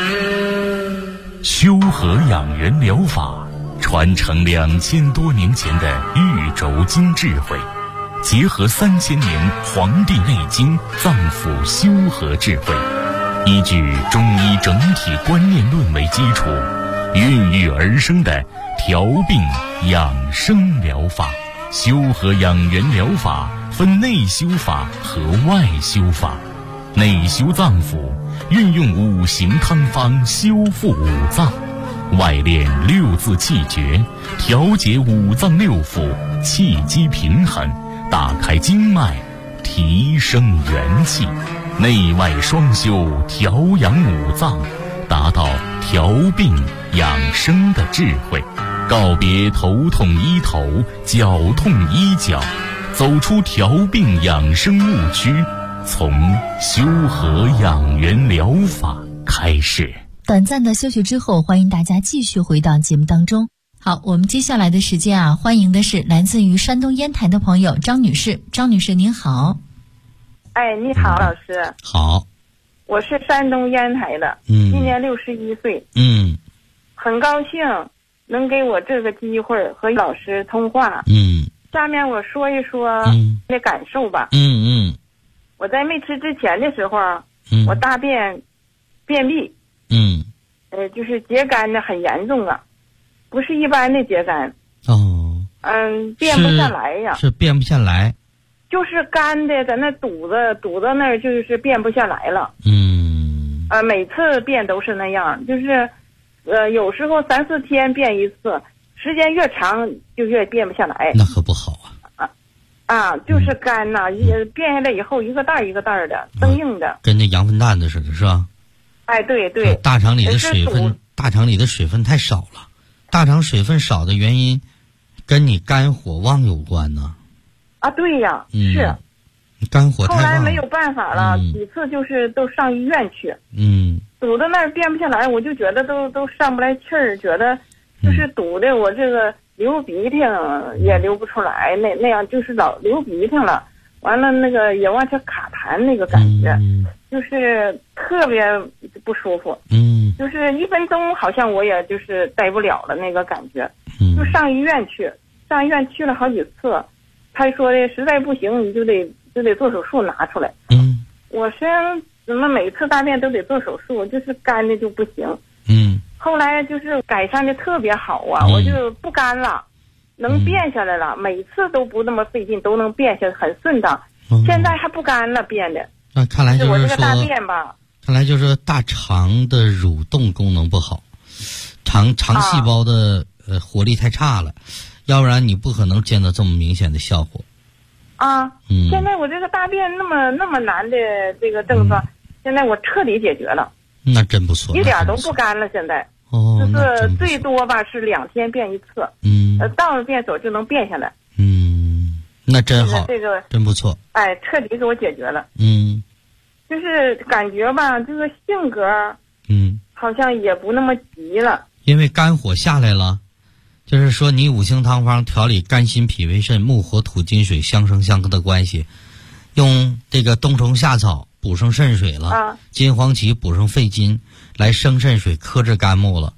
修和养元疗法传承2000多年前的玉轴经智慧，结合3000年《黄帝内经》脏腑修和智慧，依据中医整体观念论为基础，孕育而生的调病养生疗法。修和养元疗法分内修法和外修法。内修脏腑，运用5行汤方修复5脏；外练6字气诀，调节5脏6腑，气机平衡，打开经脉，提升元气。内外双修，调养5脏，达到调病养生的智慧。告别头痛医头，脚痛医脚，走出调病养生误区，从修和养元疗法开始。 短暂的休息之后，欢迎大家继续回到节目当中。好，我们接下来的时间欢迎的是来自于山东烟台的朋友张女士。张女士您好。 你好，老师。 好。 我是山东烟台的，今年61岁。很高兴能给我这个机会和老师通话。下面我说一说的感受吧。我在没吃之前的时候，我大便便秘，就是结干的很严重啊，不是一般的结干。便不下来呀。 是便不下来。 就是干的，在那堵到那儿，就是便不下来了。每次便都是那样，就是有时候3、4天便一次，时间越长就越便不下来。 那可不好啊。 就是干呐，变下来以后一个袋一个袋的，生硬的， 跟那羊粪蛋子似的，是吧？ 对。 大肠里的水分太少了，大肠水分少的原因跟你肝火旺有关呢。 对呀，是。 肝火太旺。 后来没有办法了，几次就是都上医院去。堵到那儿便不下来，我就觉得都上不来气儿，觉得就是堵的我这个流鼻涕也流不出来，那样就是老流鼻涕了。完了那个也往这卡痰那个感觉，就是特别不舒服。就是1分钟好像我也就是待不了了那个感觉。就上医院去了好几次，他说的实在不行你就得做手术拿出来。我说怎么每次大便都得做手术，就是干的就不行。后来就是改善的特别好啊，我就不干了，能便下来了，每次都不那么费劲，都能便下来，很顺当。现在还不干了，便的。 那看来就是说， 我这个大便吧， 看来就是大肠的蠕动功能不好，肠细胞的活力太差了，要不然你不可能见到这么明显的效果。 现在我这个大便那么难的这个症状，现在我彻底解决了。 那真不错， 一点都不干了。现在就是最多吧是2天便一次。到了便所就能便下来。 那真好， 这个真不错。 彻底给我解决了。就是感觉吧，这个性格好像也不那么急了， 因为肝火下来了。就是说你5行汤方调理肝心脾胃肾木火土金水相生相克的关系，用这个冬虫夏草补上肾水了，金黄芪补上肺金，来生肾水克制肝木了，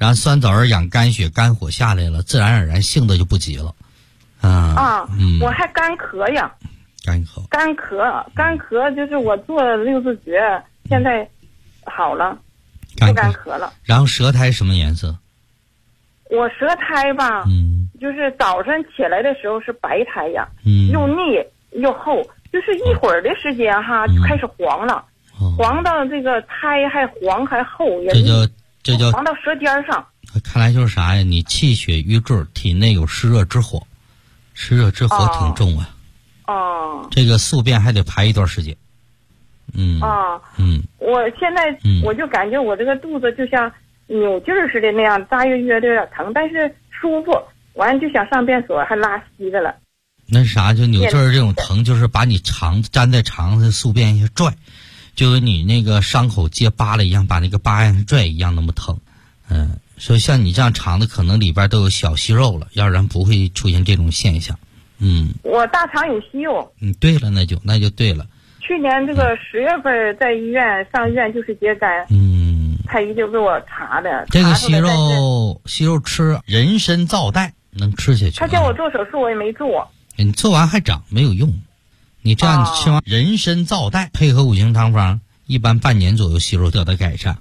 然后酸枣养肝血，肝火下来了，自然而然性子就不急了。 我还干咳呀。 干咳就是我做了6字诀，现在好了，不干咳了。 然后舌苔什么颜色？ 我舌苔吧，就是早晨起来的时候是白苔呀，又腻又厚，就是一会儿的时间哈，就开始黄了，黄到这个苔还黄还厚， 这叫黄到舌尖上。 看来就是啥呀？你气血瘀滞，体内有湿热之火，湿热之火挺重啊。这个宿便还得排一段时间。我现在我就感觉我这个肚子就像扭劲儿似的那样，大约的有点疼，但是舒服。完就想上便所，还拉稀的了。 那啥，就扭劲儿这种疼，就是把你肠子粘在肠子宿便一下拽，就跟你那个伤口结疤了一样，把那个疤一拽一样那么疼。所以像你这样肠子可能里边都有小息肉了，要不然不会出现这种现象。 我大肠有息肉。 对了，那就对了。 去年这个10月份在医院上医院就是疖肝。太医就给我查的。 这个息肉吃人参皂带能吃下去。 他叫我做手术，我也没做。 你做完还长没有用。你这样吃完人参皂带，配合5行汤方，一般半年左右息肉得到改善。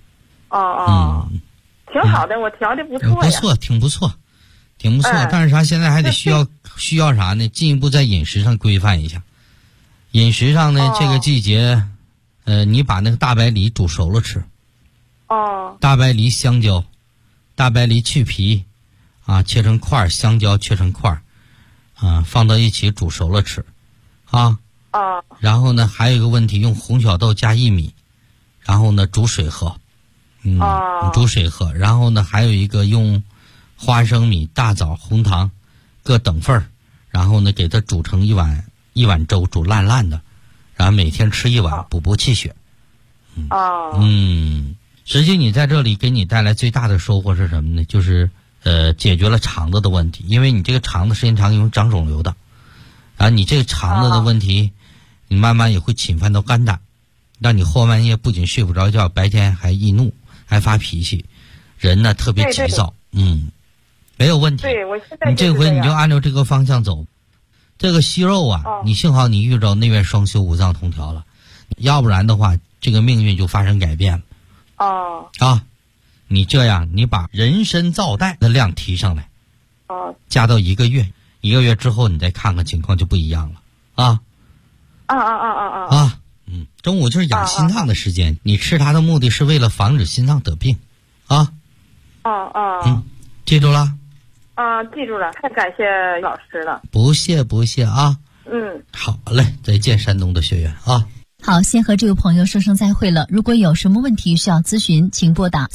挺好的，我调的不错呀。 不错，挺不错。但是啥？现在还得需要啥呢？进一步在饮食上规范一下。饮食上呢，这个季节，你把那个大白梨煮熟了吃。大白梨、香蕉，大白梨去皮，切成块，香蕉切成块，放到一起煮熟了吃，然后呢，还有一个问题，用红小豆加薏米，然后呢煮水喝，煮水喝，然后呢还有一个用花生米、大枣、红糖各等份儿，然后呢给它煮成一碗粥，煮烂烂的，然后每天吃1碗，补气血。实际你在这里给你带来最大的收获是什么呢？就是解决了肠子的问题，因为你这个肠子时间长容易长肿瘤的，然后你这个肠子的问题，你慢慢也会侵犯到肝胆，让你后半夜不仅睡不着觉，白天还易怒，还发脾气，人呢特别急躁。没有问题。 对，我现在你这回你就按照这个方向走。这个息肉你幸好你遇着内外双修、五脏同调了，要不然的话，这个命运就发生改变了。你这样，你把人参皂带的量提上来，加到1个月，1个月之后你再看看情况就不一样了。中午就是养心脏的时间，你吃它的目的是为了防止心脏得病。记住了。 记住了，太感谢老师了。 不谢啊。好嘞，再见，山东的学员啊。 好，先和这位朋友说声再会了。如果有什么问题需要咨询，请拨打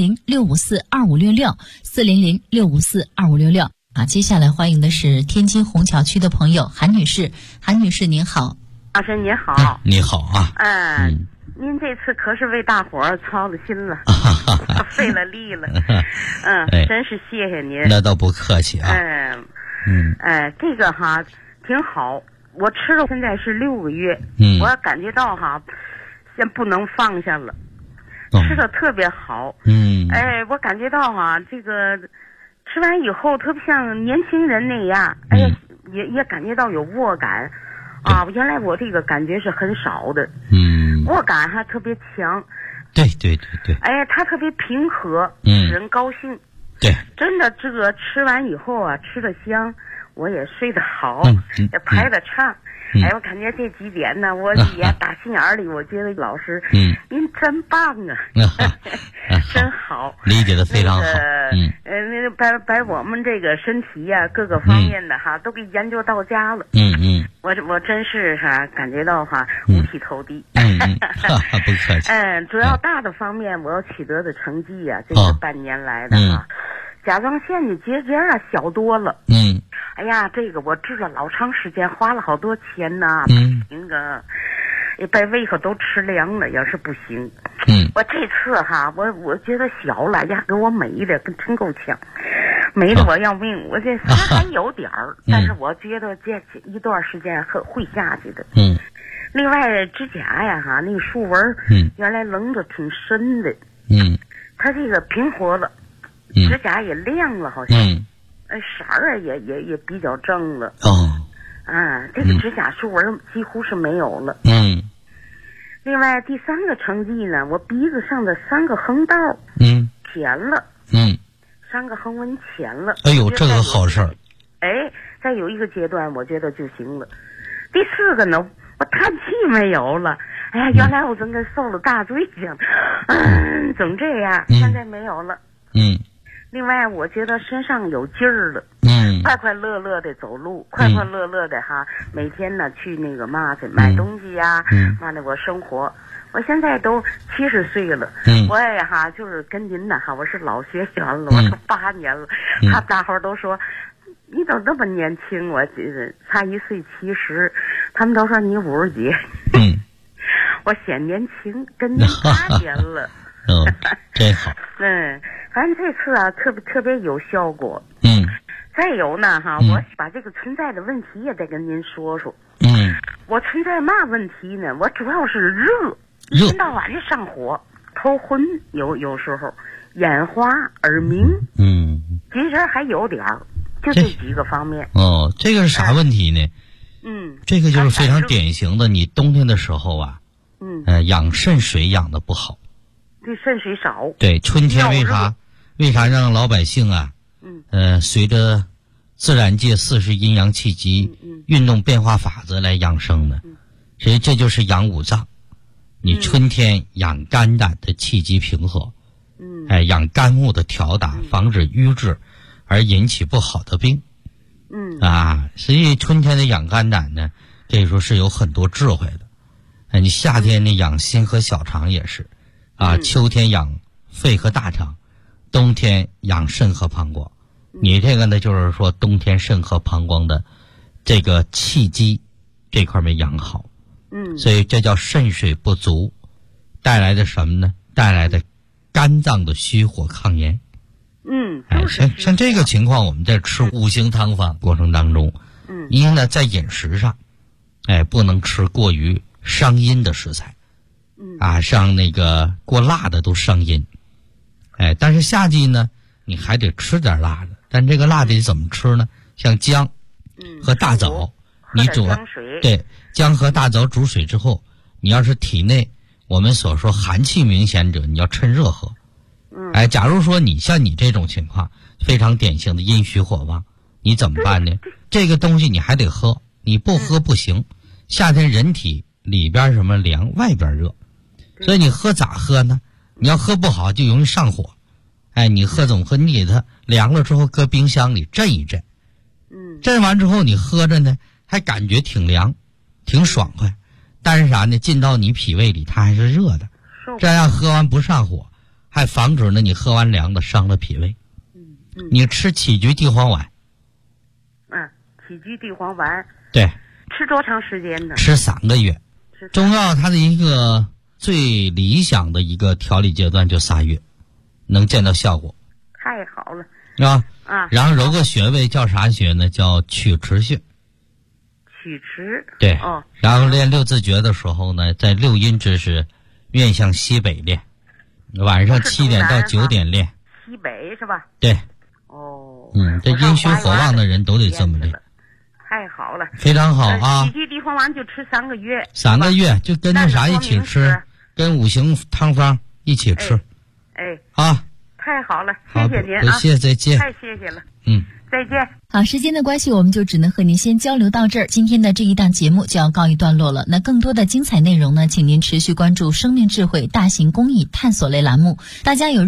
400-654-2566，400-654-2566。接下来欢迎的是天津虹桥区的朋友韩女士。韩女士您好。 老师您好。 你好啊。 您这次可是为大伙儿操了心了，费了力了。真是谢谢您。 那倒不客气啊。 这个挺好。我吃了现在是6个月，我感觉到先不能放下了，吃的特别好。我感觉到这个吃完以后特别像年轻人那样，也感觉到有握感原来我这个感觉是很少的，握感还特别强。 对。 它特别平和，使人高兴。 对， 真的这个吃完以后吃得香。我也睡得好，也排得畅。我感觉这几点呢，我也打心眼里，我觉得老师，您真棒啊，真好， 理解的非常好。 把我们这个身体各个方面的都给研究到家了。我真是感觉到五体投地。 不客气。 主要大的方面我要取得的成绩这是半年来的甲状腺的结节小多了。这个我治了老长时间，花了好多钱呐。那个把胃口都吃凉了，要是不行。我这次我觉得小了给我美的跟真够呛，美的我要命。我这还有点儿，但是我觉得这一段时间会下去的。另外指甲那个竖纹原来棱着挺深的。它这个平活了。 指甲也亮了，好像，色儿也比较正了。这个指甲树纹几乎是没有了。另外第3个成绩呢，我鼻子上的3个横道，浅了。3个横纹浅了。 哎呦，这个好事儿。 再有一个阶段，我觉得就行了。第4个呢，我叹气没有了。哎呀，原来我真跟受了大罪一样，总这样，现在没有了。另外，我觉得身上有劲儿了。快快乐乐的走路，快快乐乐的哈，每天呢去那个去买东西呀，我生活。我现在都70岁了，我也就是跟您呢我是老学员了，我都8年了。大伙儿都说你怎么这么年轻？我差1岁70，他们都说你50几。我显年轻，跟您8年了。 真好。 反正这次特别有效果。再有呢我把这个存在的问题也得跟您说说。我存在嘛问题呢？我主要是热，一天到晚就上火，头昏，有时候眼花耳鸣。其实还有点儿，就这几个方面。 这个是啥问题呢？这个就是非常典型的，你冬天的时候养肾水养的不好。 对，肾水少。 对，春天为啥让老百姓随着自然界40阴阳气机运动变化法则来养生呢？所以这就是养五脏。你春天养肝胆的气机平和，养肝木的调达，防止瘀滞而引起不好的病。所以春天的养肝胆呢，可以说是有很多智慧的。你夏天呢养心和小肠也是，秋天养肺和大肠，冬天养肾和膀胱。你这个呢，就是说冬天肾和膀胱的这个气机这块没养好。所以这叫肾水不足带来的什么呢？带来的肝脏的虚火抗炎。像这个情况，我们在吃5行汤方过程当中，一呢在饮食上，不能吃过于伤阴的食材，像那个过辣的都伤阴。但是夏季呢，你还得吃点辣的，但这个辣得怎么吃呢？像姜和大枣，你煮对姜和大枣煮水之后，你要是体内我们所说寒气明显者，你要趁热喝。假如说你像你这种情况非常典型的阴虚火旺，你怎么办呢？这个东西你还得喝，你不喝不行。夏天人体里边什么凉，外边热，所以你喝咋喝呢？你要喝不好就容易上火。你喝总喝，你给它凉了之后搁冰箱里镇一镇。镇完之后你喝着呢，还感觉挺凉，挺爽快。但是啥呢？进到你脾胃里它还是热的，这样喝完不上火，还防止呢你喝完凉的伤了脾胃。你吃杞菊地黄丸。 杞菊地黄丸。 对。 吃多长时间呢？ 吃3个月。中药它的一个最理想的一个调理阶段就3月，能见到效果。 太好了。 然后揉个穴位叫啥穴呢？叫曲池穴。 曲池。 对。然后练6字诀的时候呢，在6阴之时，面向西北练，晚上7点到9点练。 西北是吧？ 对。这阴虚火旺的人都得这么练。 太好了。 非常好啊。 杞菊地黄丸就吃3个月。 3个月就跟那啥一起吃，跟5行汤方一起吃。 太好了，谢谢您不谢，再见。 太谢谢了。再见。 好，时间的关系，我们就只能和您先交流到这儿。今天的这一档节目就要告一段落了。那更多的精彩内容呢，请您持续关注生命智慧大型公益探索类栏目。大家有